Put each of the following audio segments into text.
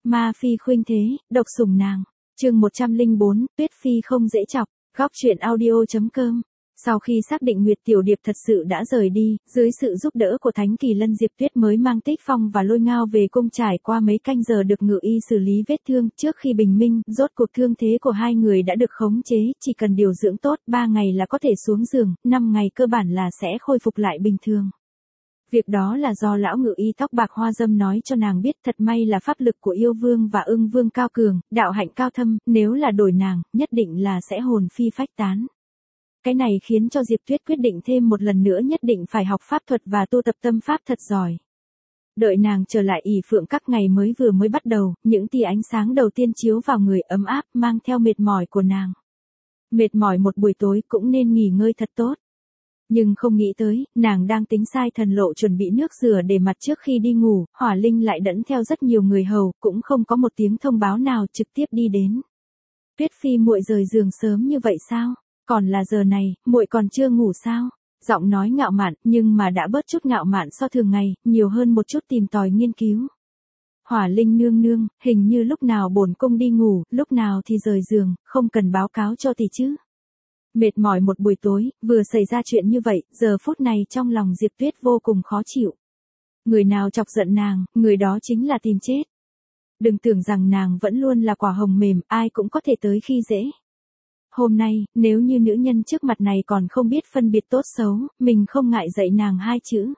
Ma phi khuynh thế, độc sủng nàng. Chương 104, Tuyết phi không dễ chọc. Góc truyện audio.com. Sau khi xác định Nguyệt Tiểu Điệp thật sự đã rời đi, dưới sự giúp đỡ của Thánh Kỳ Lân, Diệp Tuyết mới mang Tích Phong và Lôi Ngao về cung. Trải qua mấy canh giờ được ngự y xử lý vết thương trước khi bình minh, rốt cuộc thương thế của hai người đã được khống chế, chỉ cần điều dưỡng tốt, 3 ngày là có thể xuống giường, 5 ngày cơ bản là sẽ khôi phục lại bình thường. Việc đó là do lão ngự y tóc bạc Hoa Dâm nói cho nàng biết. Thật may là pháp lực của yêu vương và ưng vương cao cường, đạo hạnh cao thâm, nếu là đổi nàng, nhất định là sẽ hồn phi phách tán. Cái này khiến cho Diệp Tuyết quyết định thêm một lần nữa nhất định phải học pháp thuật và tu tập tâm pháp thật giỏi. Đợi nàng trở lại ỷ phượng các, ngày mới bắt đầu, những tia ánh sáng đầu tiên chiếu vào người ấm áp, mang theo mệt mỏi của nàng. Mệt mỏi một buổi tối cũng nên nghỉ ngơi thật tốt. Nhưng không nghĩ tới, nàng đang tính sai thần lộ chuẩn bị nước rửa để mặt trước khi đi ngủ, Hỏa Linh lại dẫn theo rất nhiều người hầu, cũng không có một tiếng thông báo nào, trực tiếp đi đến. Tuyết phi muội rời giường sớm như vậy sao? Còn là giờ này, muội còn chưa ngủ sao? Giọng nói ngạo mạn, nhưng mà đã bớt chút ngạo mạn so thường ngày, nhiều hơn một chút tìm tòi nghiên cứu. Hỏa Linh nương nương, hình như lúc nào bổn cung đi ngủ, lúc nào thì rời giường, không cần báo cáo cho tỷ chứ. Mệt mỏi một buổi tối, vừa xảy ra chuyện như vậy, giờ phút này trong lòng Diệp Tuyết vô cùng khó chịu. Người nào chọc giận nàng, người đó chính là tìm chết. Đừng tưởng rằng nàng vẫn luôn là quả hồng mềm, ai cũng có thể tới khi dễ. Hôm nay, nếu như nữ nhân trước mặt này còn không biết phân biệt tốt xấu, mình không ngại dạy nàng 2 chữ.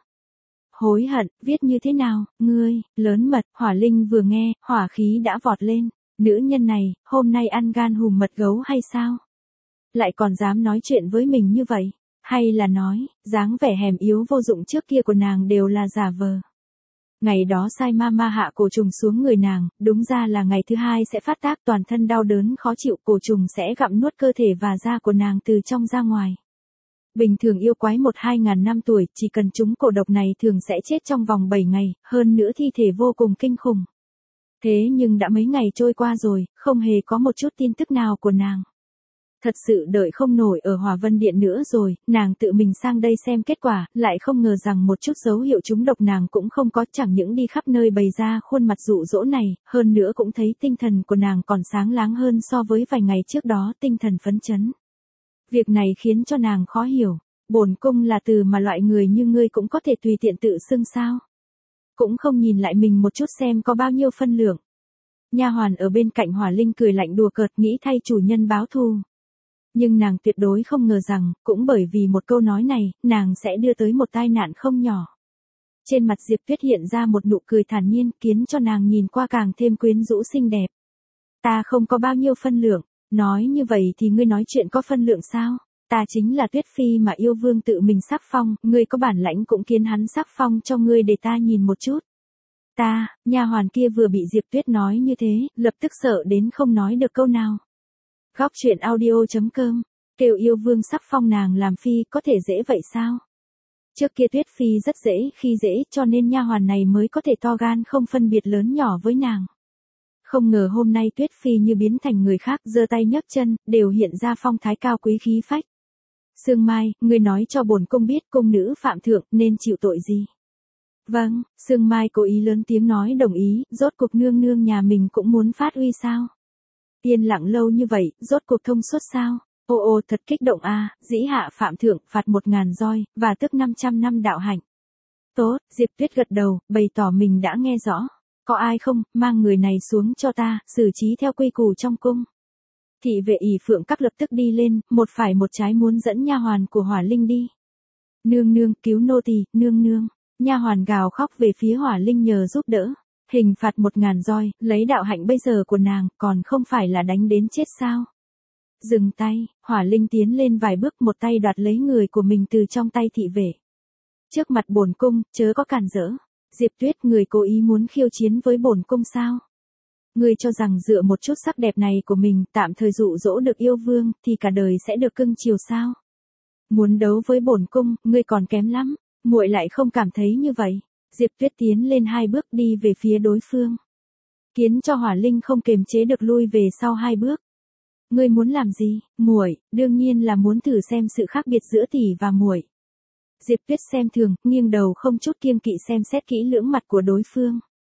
Hối hận, viết như thế nào, ngươi, lớn mật. Hỏa Linh vừa nghe, hỏa khí đã vọt lên. Nữ nhân này, hôm nay ăn gan hùm mật gấu hay sao? Lại còn dám nói chuyện với mình như vậy, hay là nói, dáng vẻ hèm yếu vô dụng trước kia của nàng đều là giả vờ. Ngày đó sai ma hạ cổ trùng xuống người nàng, đúng ra là ngày thứ 2 sẽ phát tác, toàn thân đau đớn khó chịu, cổ trùng sẽ gặm nuốt cơ thể và da của nàng từ trong ra ngoài. Bình thường yêu quái 1-2 ngàn năm tuổi, chỉ cần trúng cổ độc này thường sẽ chết trong vòng 7 ngày, hơn nữa thi thể vô cùng kinh khủng. Thế nhưng đã mấy ngày trôi qua rồi, không hề có một chút tin tức nào của nàng. Thật sự đợi không nổi ở Hỏa Vân Điện nữa rồi, nàng tự mình sang đây xem kết quả, lại không ngờ rằng một chút dấu hiệu trúng độc nàng cũng không có, chẳng những đi khắp nơi bày ra khuôn mặt dụ dỗ này, hơn nữa cũng thấy tinh thần của nàng còn sáng láng hơn so với vài ngày trước đó, tinh thần phấn chấn. Việc này khiến cho nàng khó hiểu, bổn cung là từ mà loại người như ngươi cũng có thể tùy tiện tự xưng sao? Cũng không nhìn lại mình một chút xem có bao nhiêu phân lượng. Nha hoàn ở bên cạnh Hỏa Linh cười lạnh đùa cợt, nghĩ thay chủ nhân báo thù. Nhưng nàng tuyệt đối không ngờ rằng, cũng bởi vì một câu nói này, nàng sẽ đưa tới một tai nạn không nhỏ. Trên mặt Diệp Tuyết hiện ra một nụ cười thản nhiên, khiến cho nàng nhìn qua càng thêm quyến rũ xinh đẹp. Ta không có bao nhiêu phân lượng, nói như vậy thì ngươi nói chuyện có phân lượng sao? Ta chính là Tuyết phi mà yêu vương tự mình sắc phong, ngươi có bản lãnh cũng khiến hắn sắc phong cho ngươi để ta nhìn một chút. Ta, nha hoàn kia vừa bị Diệp Tuyết nói như thế, lập tức sợ đến không nói được câu nào. Góc truyện audio.com, kêu yêu vương sắc phong nàng làm phi, có thể dễ vậy sao? Trước kia Tuyết phi rất dễ khi dễ, cho nên nha hoàn này mới có thể to gan không phân biệt lớn nhỏ với nàng. Không ngờ hôm nay Tuyết phi như biến thành người khác, giơ tay nhấc chân, đều hiện ra phong thái cao quý khí phách. Sương Mai, ngươi nói cho bổn cung biết cung nữ phạm thượng nên chịu tội gì? Vâng, Sương Mai cố ý lớn tiếng nói đồng ý, rốt cuộc nương nương nhà mình cũng muốn phát uy sao? Yên lặng lâu như vậy, rốt cuộc thông suốt sao? Ô thật kích động a, dĩ hạ phạm thượng, phạt 1000 roi, và tức 500 năm đạo hạnh. Tốt, Diệp Tuyết gật đầu, bày tỏ mình đã nghe rõ. Có ai không, mang người này xuống cho ta, xử trí theo quy củ trong cung. Thị vệ ỷ phượng các lập tức đi lên, một phải một trái muốn dẫn nha hoàn của Hỏa Linh đi. Nương nương, cứu nô tỳ, nương nương. Nha hoàn gào khóc về phía Hỏa Linh nhờ giúp đỡ. Hình phạt 1000 roi, lấy đạo hạnh bây giờ của nàng, còn không phải là đánh đến chết sao? Dừng tay, Hỏa Linh tiến lên vài bước, một tay đoạt lấy người của mình từ trong tay thị vệ. Trước mặt bổn cung, chớ có cản rỡ. Diệp Tuyết, người cố ý muốn khiêu chiến với bổn cung sao? Ngươi cho rằng dựa một chút sắc đẹp này của mình, tạm thời dụ dỗ được yêu vương, thì cả đời sẽ được cưng chiều sao? Muốn đấu với bổn cung, ngươi còn kém lắm, muội lại không cảm thấy như vậy. Diệp Tuyết tiến lên 2 bước đi về phía đối phương. Khiến cho Hỏa Linh không kềm chế được lui về sau 2 bước. Ngươi muốn làm gì, muội? Đương nhiên là muốn thử xem sự khác biệt giữa tỷ và muội. Diệp Tuyết xem thường, nghiêng đầu không chút kiêng kỵ xem xét kỹ lưỡng mặt của đối phương.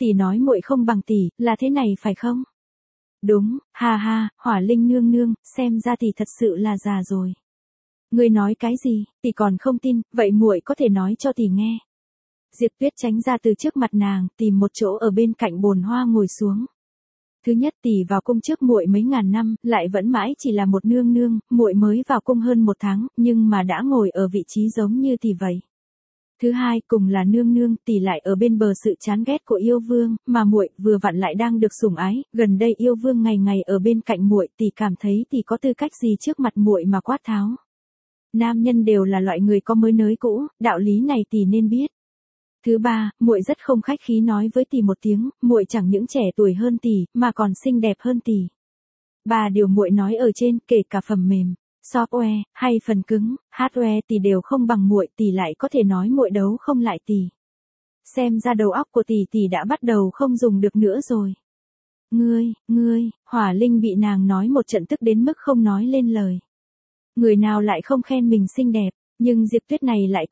Tỷ nói muội không bằng tỷ, là thế này phải không? Đúng, ha ha, Hỏa Linh nương nương, xem ra tỷ thật sự là già rồi. Ngươi nói cái gì, tỷ còn không tin, vậy muội có thể nói cho tỷ nghe. Diệp Tuyết tránh ra từ trước mặt nàng, tìm một chỗ ở bên cạnh bồn hoa ngồi xuống. Thứ nhất, tỷ vào cung trước muội mấy ngàn năm, lại vẫn mãi chỉ là một nương nương, muội mới vào cung hơn 1 tháng, nhưng mà đã ngồi ở vị trí giống như tỷ vậy. Thứ hai, cùng là nương nương, tỷ lại ở bên bờ sự chán ghét của yêu vương, mà muội vừa vặn lại đang được sủng ái, gần đây yêu vương ngày ngày ở bên cạnh muội, tỷ cảm thấy tỷ có tư cách gì trước mặt muội mà quát tháo. Nam nhân đều là loại người có mới nới cũ, đạo lý này tỷ nên biết. Thứ ba, muội rất không khách khí nói với tỷ một tiếng, muội chẳng những trẻ tuổi hơn tỷ, mà còn xinh đẹp hơn tỷ. Ba điều muội nói ở trên, kể cả phần mềm, software hay phần cứng, hardware tỷ đều không bằng muội, tỷ lại có thể nói muội đấu không lại tỷ. Xem ra đầu óc của tỷ đã bắt đầu không dùng được nữa rồi. Ngươi, Hỏa Linh bị nàng nói một trận tức đến mức không nói lên lời. Người nào lại không khen mình xinh đẹp, nhưng Diệp Tuyết này lại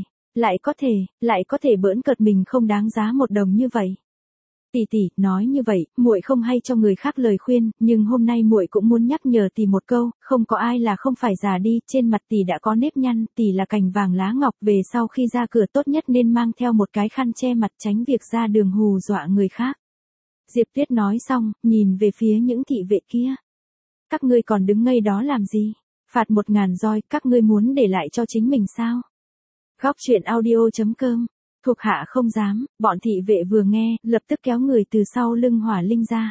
có thể bỡn cợt mình không đáng giá 1 đồng như vậy. Tỷ, nói như vậy, muội không hay cho người khác lời khuyên, nhưng hôm nay muội cũng muốn nhắc nhở tỷ một câu, không có ai là không phải già đi, trên mặt tỷ đã có nếp nhăn, tỷ là cành vàng lá ngọc, về sau khi ra cửa tốt nhất nên mang theo một cái khăn che mặt tránh việc ra đường hù dọa người khác. Diệp Tuyết nói xong, nhìn về phía những thị vệ kia. Các ngươi còn đứng ngây đó làm gì? Phạt 1000 roi, các ngươi muốn để lại cho chính mình sao? Góc truyện audio.com. Thuộc hạ không dám, bọn thị vệ vừa nghe, lập tức kéo người từ sau lưng Hỏa Linh ra.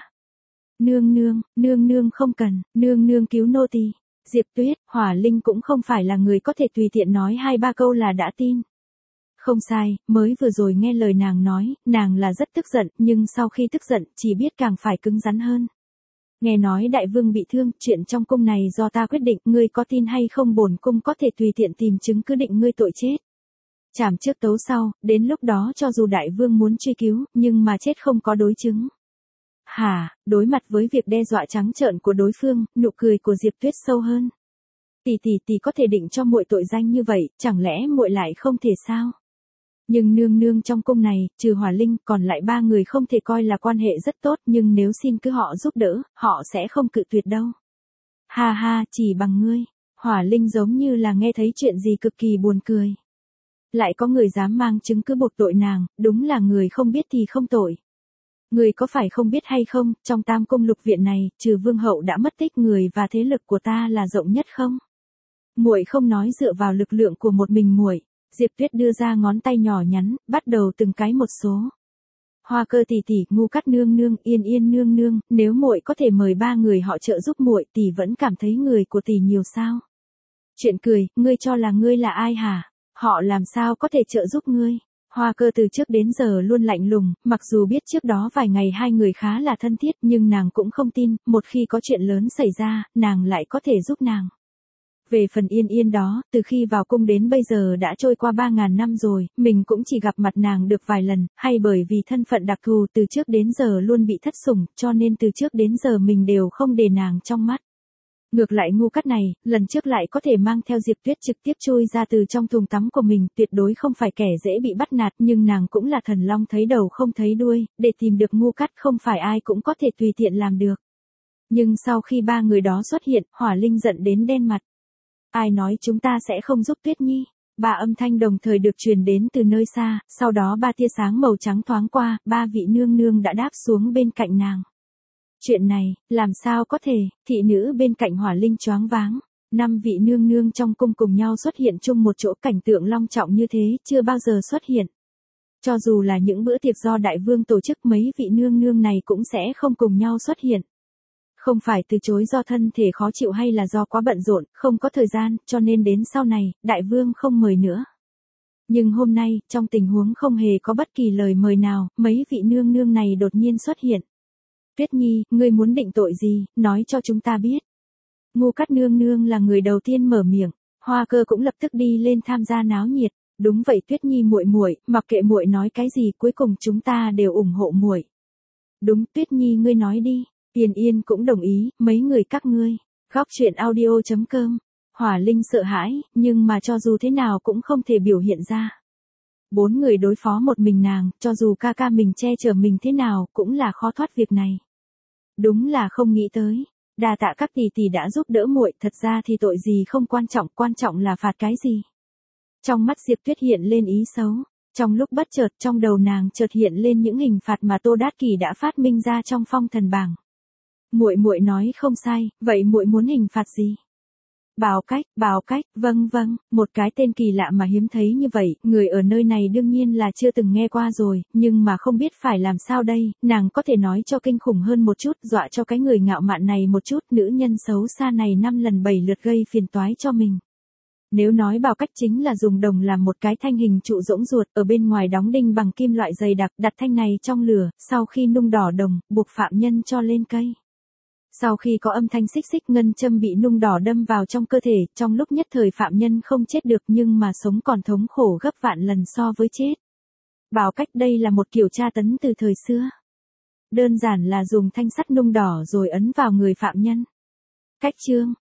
Nương nương không cần, nương nương cứu nô tỳ. Diệp Tuyết, Hỏa Linh cũng không phải là người có thể tùy tiện nói 2-3 câu là đã tin. Không sai, mới vừa rồi nghe lời nàng nói, nàng là rất tức giận, nhưng sau khi tức giận, chỉ biết càng phải cứng rắn hơn. Nghe nói đại vương bị thương, chuyện trong cung này do ta quyết định, ngươi có tin hay không bổn cung có thể tùy tiện tìm chứng cứ định ngươi tội chết. Chảm trước tấu sau, đến lúc đó cho dù đại vương muốn truy cứu, nhưng mà chết không có đối chứng. Hả, đối mặt với việc đe dọa trắng trợn của đối phương, nụ cười của Diệp Tuyết sâu hơn. Tỷ có thể định cho muội tội danh như vậy, chẳng lẽ muội lại không thể sao? Nhưng nương trong cung này, trừ Hỏa Linh, còn lại 3 người không thể coi là quan hệ rất tốt, nhưng nếu xin cứ họ giúp đỡ, họ sẽ không cự tuyệt đâu. Ha ha, chỉ bằng ngươi. Hỏa Linh giống như là nghe thấy chuyện gì cực kỳ buồn cười. Lại có người dám mang chứng cứ buộc tội nàng, đúng là người không biết thì không tội. Người có phải không biết hay không, trong Tam Cung Lục Viện này, trừ vương hậu đã mất tích người và thế lực của ta là rộng nhất không? Muội không nói dựa vào lực lượng của một mình muội. Diệp Tuyết đưa ra ngón tay nhỏ nhắn, bắt đầu từng cái một số. Hoa Cơ tỷ, Ngu Cát nương nương, Yên nương nương, nếu muội có thể mời 3 người họ trợ giúp muội, tỷ vẫn cảm thấy người của tỷ nhiều sao? Chuyện cười, ngươi cho là ngươi là ai hả? Họ làm sao có thể trợ giúp ngươi? Hoa Cơ từ trước đến giờ luôn lạnh lùng, mặc dù biết trước đó vài ngày 2 người khá là thân thiết, nhưng nàng cũng không tin, một khi có chuyện lớn xảy ra, nàng lại có thể giúp nàng. Về phần Yên đó, từ khi vào cung đến bây giờ đã trôi qua 3.000 năm rồi, mình cũng chỉ gặp mặt nàng được vài lần, hay bởi vì thân phận đặc thù từ trước đến giờ luôn bị thất sủng, cho nên từ trước đến giờ mình đều không để nàng trong mắt. Ngược lại Ngu Cát này, lần trước lại có thể mang theo Diệp Tuyết trực tiếp chui ra từ trong thùng tắm của mình, tuyệt đối không phải kẻ dễ bị bắt nạt, nhưng nàng cũng là thần long thấy đầu không thấy đuôi, để tìm được Ngu Cát không phải ai cũng có thể tùy tiện làm được. Nhưng sau khi 3 người đó xuất hiện, Hỏa Linh giận đến đen mặt. Ai nói chúng ta sẽ không giúp Tuyết Nhi? 3 âm thanh đồng thời được truyền đến từ nơi xa, sau đó 3 tia sáng màu trắng thoáng qua, 3 vị nương nương đã đáp xuống bên cạnh nàng. Chuyện này, làm sao có thể? Thị nữ bên cạnh Hỏa Linh choáng váng. 5 vị nương nương trong cung cùng nhau xuất hiện chung một chỗ, cảnh tượng long trọng như thế, chưa bao giờ xuất hiện. Cho dù là những bữa tiệc do đại vương tổ chức, mấy vị nương nương này cũng sẽ không cùng nhau xuất hiện. Không phải từ chối do thân thể khó chịu hay là do quá bận rộn, không có thời gian, cho nên đến sau này, đại vương không mời nữa. Nhưng hôm nay, trong tình huống không hề có bất kỳ lời mời nào, mấy vị nương nương này đột nhiên xuất hiện. Tuyết Nhi, ngươi muốn định tội gì, nói cho chúng ta biết. Ngu Cát nương nương là người đầu tiên mở miệng, Hoa Cơ cũng lập tức đi lên tham gia náo nhiệt. Đúng vậy Tuyết Nhi muội, mặc kệ muội nói cái gì, cuối cùng chúng ta đều ủng hộ muội. Đúng, Tuyết Nhi ngươi nói đi. Yên cũng đồng ý, mấy người các ngươi. Góc truyện audio.com. Hỏa Linh sợ hãi, nhưng mà cho dù thế nào cũng không thể biểu hiện ra. 4 người đối phó một mình nàng, cho dù ca ca mình che chở mình thế nào, cũng là khó thoát việc này. Đúng là không nghĩ tới. Đa tạ các tỷ tỷ đã giúp đỡ muội, thật ra thì tội gì không quan trọng là phạt cái gì. Trong mắt Diệp Tuyết hiện lên ý xấu. Trong lúc bất chợt, trong đầu nàng chợt hiện lên những hình phạt mà Tô Đát Kỷ đã phát minh ra trong phong thần bảng. Muội nói không sai, vậy muội muốn hình phạt gì? Bảo cách, vâng, một cái tên kỳ lạ mà hiếm thấy như vậy, người ở nơi này đương nhiên là chưa từng nghe qua rồi, nhưng mà không biết phải làm sao đây, nàng có thể nói cho kinh khủng hơn một chút, dọa cho cái người ngạo mạn này một chút, nữ nhân xấu xa này 5 lần 7 lượt gây phiền toái cho mình. Nếu nói bảo cách chính là dùng đồng làm một cái thanh hình trụ rỗng ruột, ở bên ngoài đóng đinh bằng kim loại dày đặc, đặt thanh này trong lửa, sau khi nung đỏ đồng, buộc phạm nhân cho lên cây. Sau khi có âm thanh xích xích, ngân châm bị nung đỏ đâm vào trong cơ thể, trong lúc nhất thời phạm nhân không chết được nhưng mà sống còn thống khổ gấp vạn lần so với chết. Bảo cách đây là một kiểu tra tấn từ thời xưa. Đơn giản là dùng thanh sắt nung đỏ rồi ấn vào người phạm nhân. Cách chương,